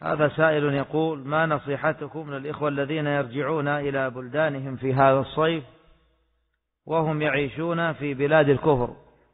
هذا سائل يقول: ما نصيحتكم للإخوة الذين يرجعون إلى بلدانهم في هذا الصيف وهم يعيشون في بلاد الكفر؟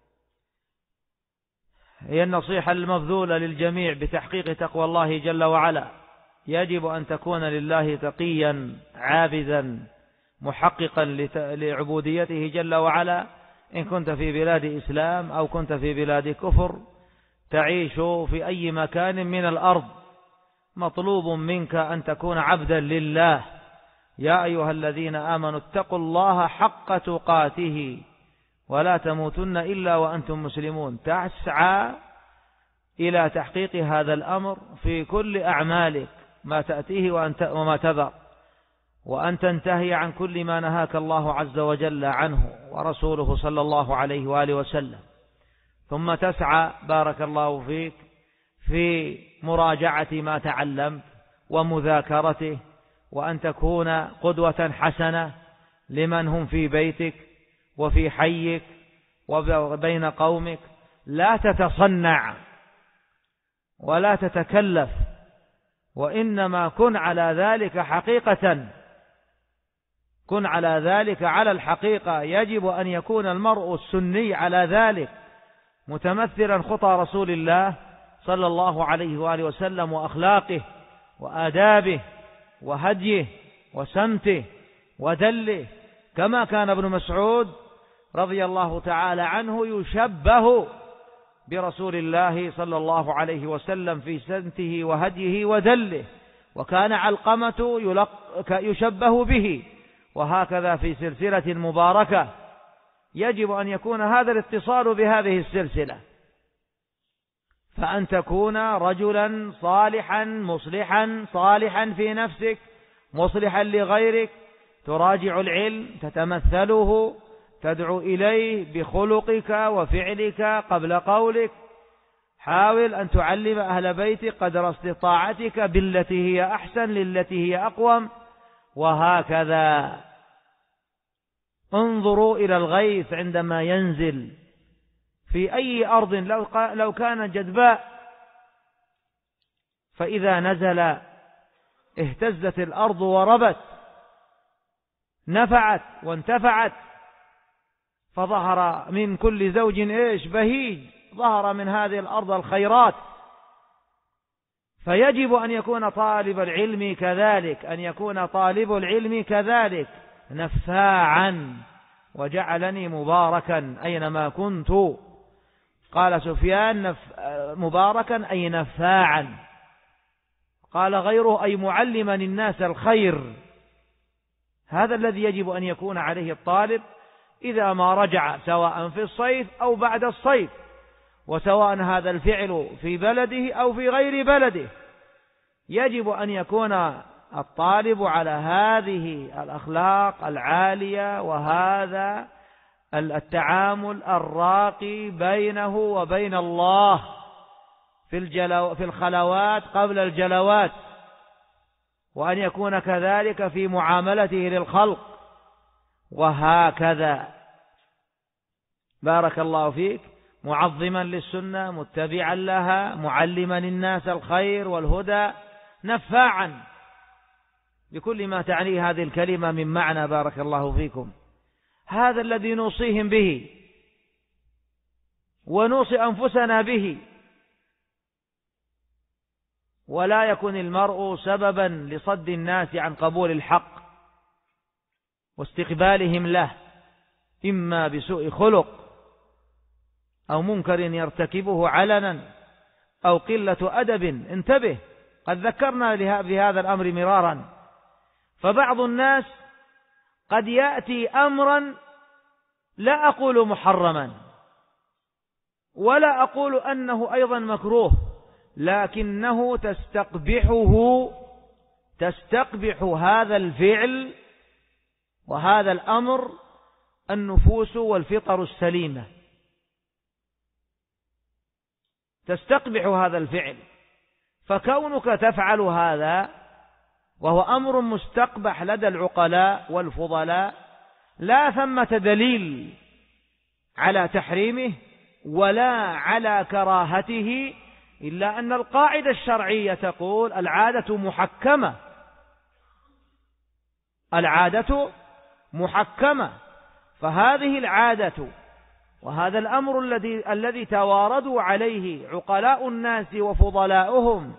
هي النصيحة المبذولة للجميع بتحقيق تقوى الله جل وعلا. يجب أن تكون لله تقيا عابدا محققا لعبوديته جل وعلا، إن كنت في بلاد إسلام أو كنت في بلاد كفر، تعيش في أي مكان من الأرض، مطلوب منك أن تكون عبدا لله. يا أيها الذين آمنوا اتقوا الله حق تقاته ولا تموتن إلا وأنتم مسلمون. تسعى إلى تحقيق هذا الأمر في كل أعمالك، ما تأتيه وما تذر، وأن تنتهي عن كل ما نهاك الله عز وجل عنه ورسوله صلى الله عليه وآله وسلم. ثم تسعى بارك الله فيك في مراجعة ما تعلمت ومذاكرته، وأن تكون قدوة حسنة لمن هم في بيتك وفي حيك وبين قومك. لا تتصنع ولا تتكلف، وإنما كن على ذلك حقيقة، كن على ذلك على الحقيقة. يجب أن يكون المرء السني على ذلك، متمثلا خطى رسول الله صلى الله عليه وآله وسلم وأخلاقه وآدابه وهديه وسمته ودله، كما كان ابن مسعود رضي الله تعالى عنه يشبه برسول الله صلى الله عليه وسلم في سمته وهديه ودله، وكان علقمة يشبه به، وهكذا في سلسلة مباركة. يجب أن يكون هذا الاتصال بهذه السلسلة، فأن تكون رجلا صالحا مصلحا، صالحا في نفسك مصلحا لغيرك، تراجع العلم، تتمثله، تدعو إليه بخلقك وفعلك قبل قولك. حاول أن تعلم أهل بيتك قدر استطاعتك بالتي هي أحسن للتي هي أقوم، وهكذا. انظروا إلى الغيث عندما ينزل في أي أرض لو كان جدباء، فإذا نزل اهتزت الأرض وربت، نفعت وانتفعت، فظهر من كل زوج بهيج، ظهر من هذه الأرض الخيرات. فيجب أن يكون طالب العلم كذلك، أن يكون طالب العلم كذلك نفاعا. وجعلني مباركا أينما كنت، قال سفيان مباركا أي نفاعا، قال غيره أي معلما الناس الخير. هذا الذي يجب أن يكون عليه الطالب إذا ما رجع، سواء في الصيف أو بعد الصيف، وسواء هذا الفعل في بلده أو في غير بلده. يجب أن يكون الطالب على هذه الأخلاق العالية وهذا التعامل الراقي بينه وبين الله في الخلوات قبل الجلوات، وأن يكون كذلك في معاملته للخلق، وهكذا. بارك الله فيك. معظما للسنة، متبعا لها، معلما الناس الخير والهدى، نفاعا بكل ما تعنيه هذه الكلمة من معنى. بارك الله فيكم. هذا الذي نوصيهم به ونوصي أنفسنا به. ولا يكن المرء سببا لصد الناس عن قبول الحق واستقبالهم له، إما بسوء خلق أو منكر يرتكبه علنا أو قلة أدب. انتبه، قد ذكرنا بهذا الأمر مرارا. فبعض الناس قد يأتي أمرا لا أقول محرما ولا أقول أنه أيضا مكروه، لكنه تستقبح هذا الفعل وهذا الأمر النفوس والفطر السليمة، تستقبح هذا الفعل. فكونك تفعل هذا وهو أمر مستقبح لدى العقلاء والفضلاء، لا ثمة دليل على تحريمه ولا على كراهته، إلا أن القاعدة الشرعية تقول العادة محكمة، العادة محكمة. فهذه العادة وهذا الأمر الذي تواردوا عليه عقلاء الناس وفضلاؤهم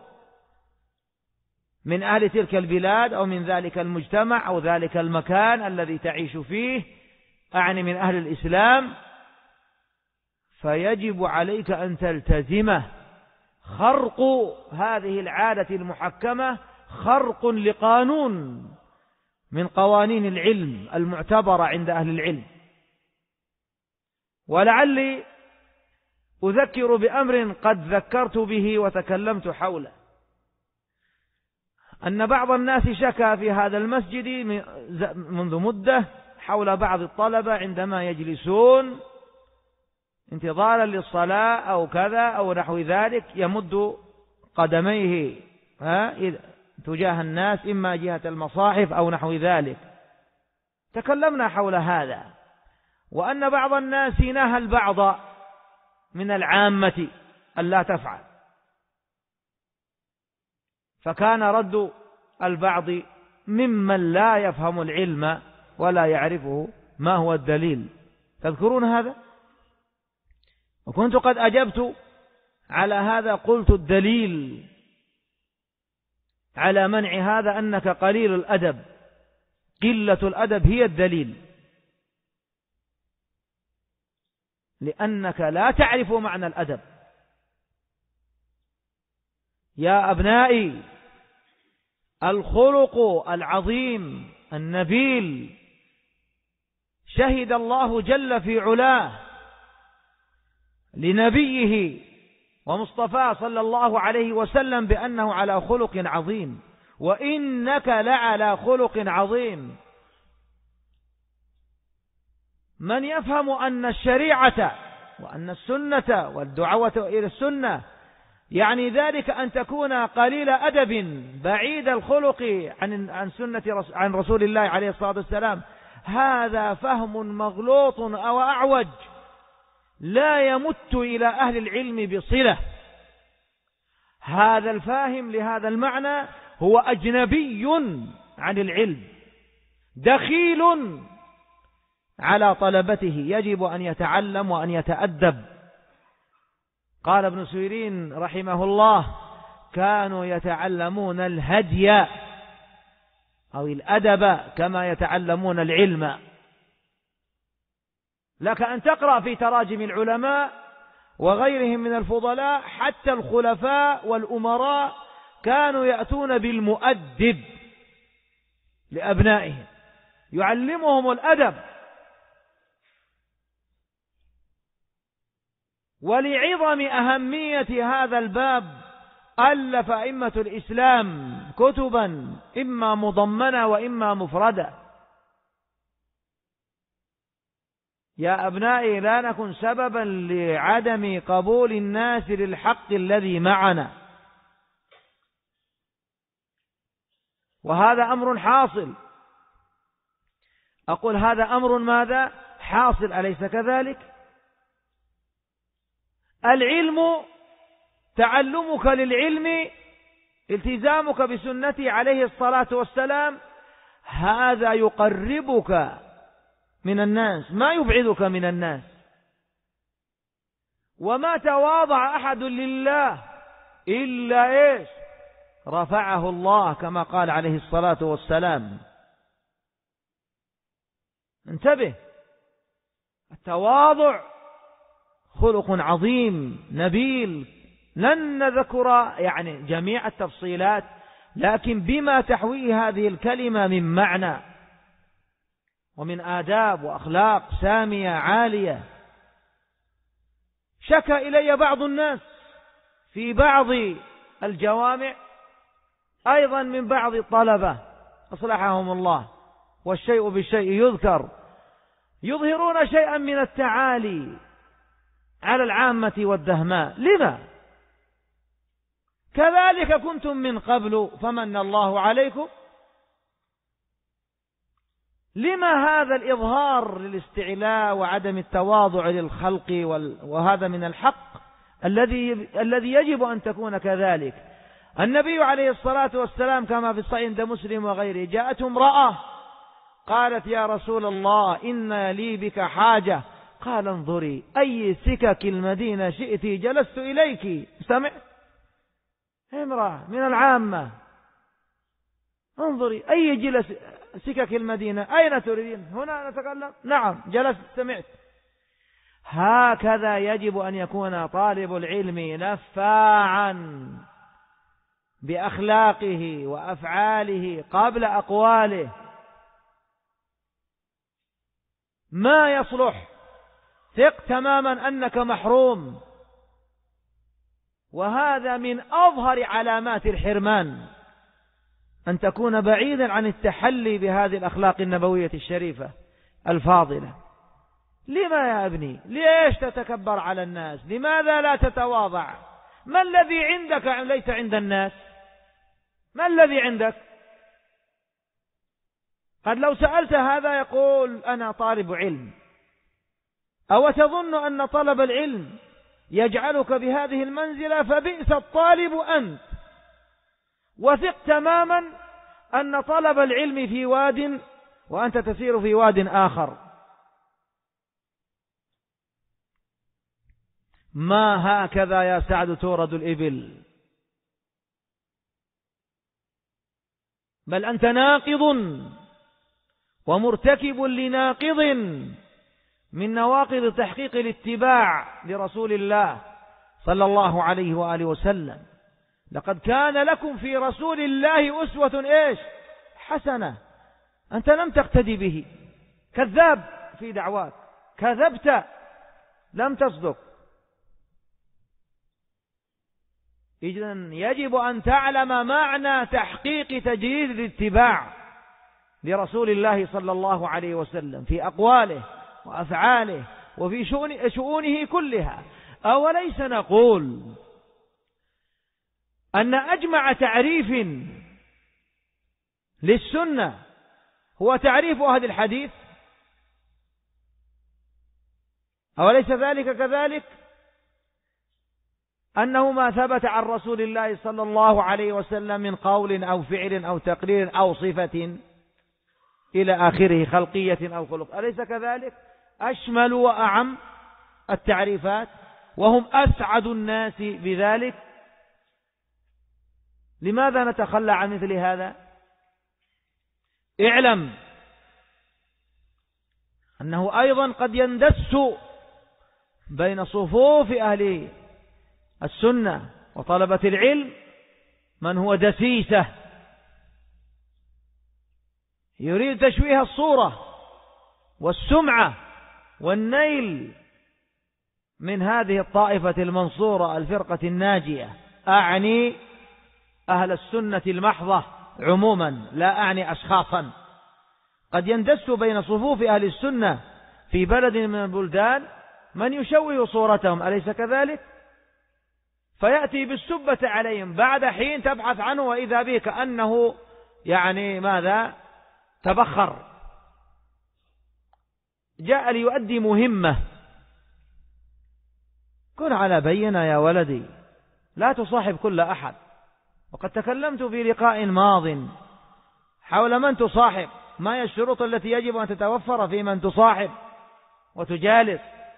من أهل تلك البلاد أو من ذلك المجتمع أو ذلك المكان الذي تعيش فيه، أعني من أهل الإسلام، فيجب عليك أن تلتزمه. خرق هذه العادة المحكمة خرق لقانون من قوانين العلم المعتبرة عند أهل العلم. ولعلي أذكر بأمر قد ذكرت به وتكلمت حوله، أن بعض الناس شكى في هذا المسجد منذ مدة حول بعض الطلبة عندما يجلسون انتظارا للصلاة أو كذا أو نحو ذلك يمد قدميه تجاه الناس، إما جهة المصاحف أو نحو ذلك. تكلمنا حول هذا، وأن بعض الناس نهى البعض من العامة ألا تفعل، فكان رد البعض ممن لا يفهم العلم ولا يعرفه ما هو الدليل. تذكرون هذا؟ وكنت قد أجبت على هذا، قلت الدليل على منع هذا أنك قليل الأدب، قلة الأدب هي الدليل، لأنك لا تعرف معنى الأدب. يا أبنائي، الخلق العظيم النبيل شهد الله جل في علاه لنبيه ومصطفى صلى الله عليه وسلم بأنه على خلق عظيم، وإنك لعلى خلق عظيم. من يفهم أن الشريعة وأن السنة والدعوة إلى السنة يعني ذلك أن تكون قليل أدب بعيد الخلق عن رسول الله عليه الصلاة والسلام، هذا فهم مغلوط أو أعوج لا يمت إلى أهل العلم بصلة. هذا الفاهم لهذا المعنى هو أجنبي عن العلم، دخيل على طلبته، يجب أن يتعلم وأن يتأدب. قال ابن سيرين رحمه الله: كانوا يتعلمون الهدي أو الأدب كما يتعلمون العلم. لك أن تقرأ في تراجم العلماء وغيرهم من الفضلاء، حتى الخلفاء والأمراء كانوا يأتون بالمؤدب لأبنائهم يعلمهم الأدب. ولعظم أهمية هذا الباب ألف أئمة الإسلام كتبا إما مضمنة وإما مفردة. يا أبنائي، لا نكن سببا لعدم قبول الناس للحق الذي معنا، وهذا أمر حاصل. أقول هذا أمر ماذا؟ حاصل، أليس كذلك؟ العلم، تعلمك للعلم، التزامك بسنته عليه الصلاة والسلام، هذا يقربك من الناس ما يبعدك من الناس. وما تواضع أحد لله إلا إيش؟ رفعه الله، كما قال عليه الصلاة والسلام. انتبه، التواضع خلق عظيم نبيل. لن نذكر يعني جميع التفصيلات، لكن بما تحويه هذه الكلمة من معنى ومن آداب وأخلاق سامية عالية. شكى إلي بعض الناس في بعض الجوامع أيضا من بعض الطلبة أصلحهم الله، والشيء بالشيء يذكر، يظهرون شيئا من التعالي على العامة والدهماء. لما؟ كذلك كنتم من قبل فمن الله عليكم. لما هذا الإظهار للاستعلاء وعدم التواضع للخلق؟ وهذا من الحق الذي يجب أن تكون كذلك. النبي عليه الصلاة والسلام كما في الصحيح عند مسلم وغيره جاءته امرأة قالت يا رسول الله إن لي بك حاجة، قال انظري أي سكك المدينة شئت جلست إليك. سمع امرأة من العامة، انظري أي جلس سكك المدينة أين تريدين؟ هنا نتكلم؟ نعم جلست سمعت. هكذا يجب أن يكون طالب العلم نفاعا بأخلاقه وأفعاله قبل أقواله. ما يصلح، ثق تماما أنك محروم، وهذا من أظهر علامات الحرمان أن تكون بعيدا عن التحلي بهذه الأخلاق النبوية الشريفة الفاضلة. لما يا ابني؟ ليش تتكبر على الناس؟ لماذا لا تتواضع؟ ما الذي عندك ليس عند الناس؟ ما الذي عندك؟ قد لو سألت هذا يقول أنا طالب علم. أو تظن أن طلب العلم يجعلك بهذه المنزلة؟ فبئس الطالب أنت. وثق تماما أن طلب العلم في واد وأنت تسير في واد آخر. ما هكذا يا سعد تورد الإبل، بل أنت ناقض ومرتكب لناقض من نواقض تحقيق الاتباع لرسول الله صلى الله عليه وآله وسلم. لقد كان لكم في رسول الله أسوة إيش؟ حسنة. أنت لم تقتدي به، كذاب في دعواك، كذبت، لم تصدق. إذن يجب أن تعلم معنى تحقيق تجريد الاتباع لرسول الله صلى الله عليه وسلم في أقواله وأفعاله وفي شؤونه كلها. أوليس نقول أن أجمع تعريف للسنة هو تعريف أهل الحديث؟ أوليس ذلك كذلك؟ أنه ما ثبت عن رسول الله صلى الله عليه وسلم من قول أو فعل أو تقرير أو صفة إلى آخره، خلقية أو خلق، أليس كذلك؟ أشمل وأعم التعريفات، وهم أسعد الناس بذلك. لماذا نتخلى عن مثل هذا؟ اعلم أنه أيضا قد يندس بين صفوف أهل السنة وطلبة العلم من هو دسيسة يريد تشويه الصورة والسمعة والنيل من هذه الطائفة المنصورة الفرقة الناجية. أعني أهل السنة المحضة عموما، لا أعني أشخاصا. قد يندس بين صفوف أهل السنة في بلد من البلدان من يشوه صورتهم، أليس كذلك؟ فيأتي بالسبة عليهم، بعد حين تبحث عنه وإذا به كأنه يعني ماذا؟ تبخر، جاء ليؤدي مهمة. كن على بينة يا ولدي، لا تصاحب كل أحد. وقد تكلمت في لقاء ماض حول من تصاحب، ما هي الشروط التي يجب أن تتوفر في من تصاحب وتجالس.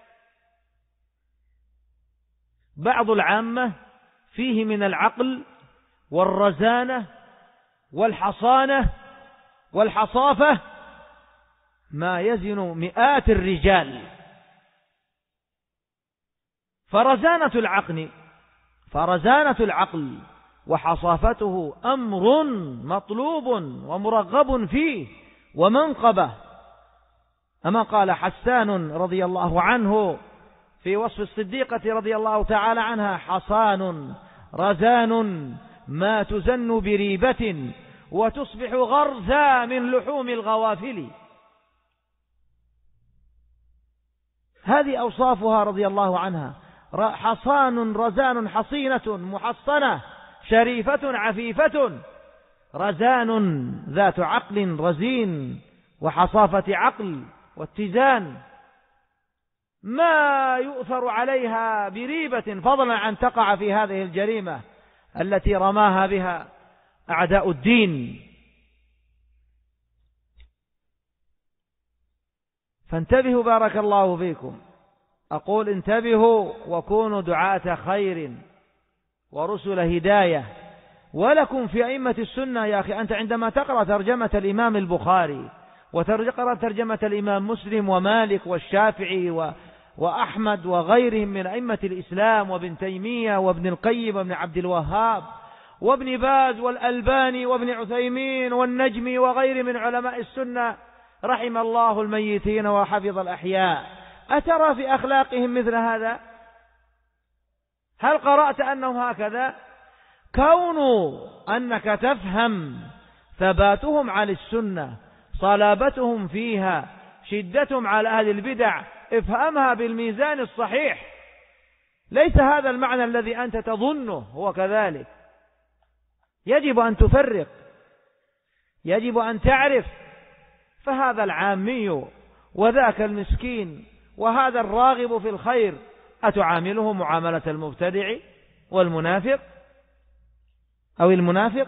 بعض العامة فيه من العقل والرزانة والحصانة والحصافة ما يزن مئات الرجال. فرزانة العقل وحصافته أمر مطلوب ومرغب فيه ومنقبة. أما قال حسان رضي الله عنه في وصف الصديقة رضي الله تعالى عنها: حصان رزان ما تزن بريبة وتصبح غرزا من لحوم الغوافل. هذه أوصافها رضي الله عنها: حصان رزان، حصينة محصنة شريفة عفيفة، رزان ذات عقل رزين وحصافة عقل واتزان. ما يؤثر عليها بريبة، فضلا عن تقع في هذه الجريمة التي رماها بها أعداء الدين. فانتبهوا بارك الله فيكم، أقول انتبهوا وكونوا دعاة خير ورسل هداية. ولكم في أئمة السنة يا أخي، أنت عندما تقرأ ترجمة الإمام البخاري وتقرأ ترجمة الإمام مسلم ومالك والشافعي وأحمد وغيرهم من أئمة الإسلام وابن تيمية وابن القيم وابن عبد الوهاب وابن باز والألباني وابن عثيمين والنجمي وغير من علماء السنة رحم الله الميتين وحفظ الأحياء، أترى في أخلاقهم مثل هذا؟ هل قرأت أنه هكذا؟ كون أنك تفهم ثباتهم على السنة، صلابتهم فيها، شدتهم على أهل البدع، افهمها بالميزان الصحيح. ليس هذا المعنى الذي أنت تظنه هو كذلك. يجب أن تفرق، يجب أن تعرف، فهذا العامي وذاك المسكين وهذا الراغب في الخير أتعامله معاملة المبتدع والمنافق أو المنافق؟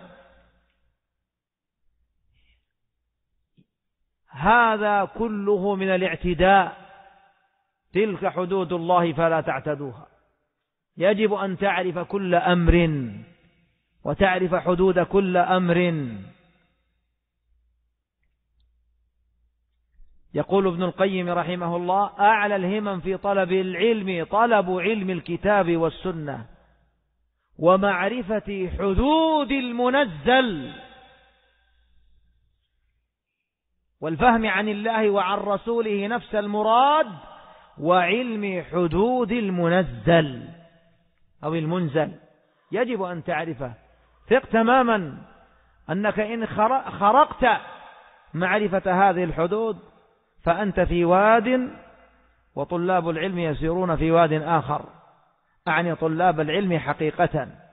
هذا كله من الاعتداء. تلك حدود الله فلا تعتدوها. يجب أن تعرف كل أمر وتعرف حدود كل أمر. يقول ابن القيم رحمه الله: أعلى الهمم في طلب العلم طلب علم الكتاب والسنة ومعرفة حدود المنزل والفهم عن الله وعن رسوله نفس المراد وعلم حدود المنزل أو المنزل. يجب أن تعرفه. ثق تماما أنك إن خرقت معرفة هذه الحدود فأنت في واد وطلاب العلم يسيرون في واد آخر، أعني طلاب العلم حقيقة.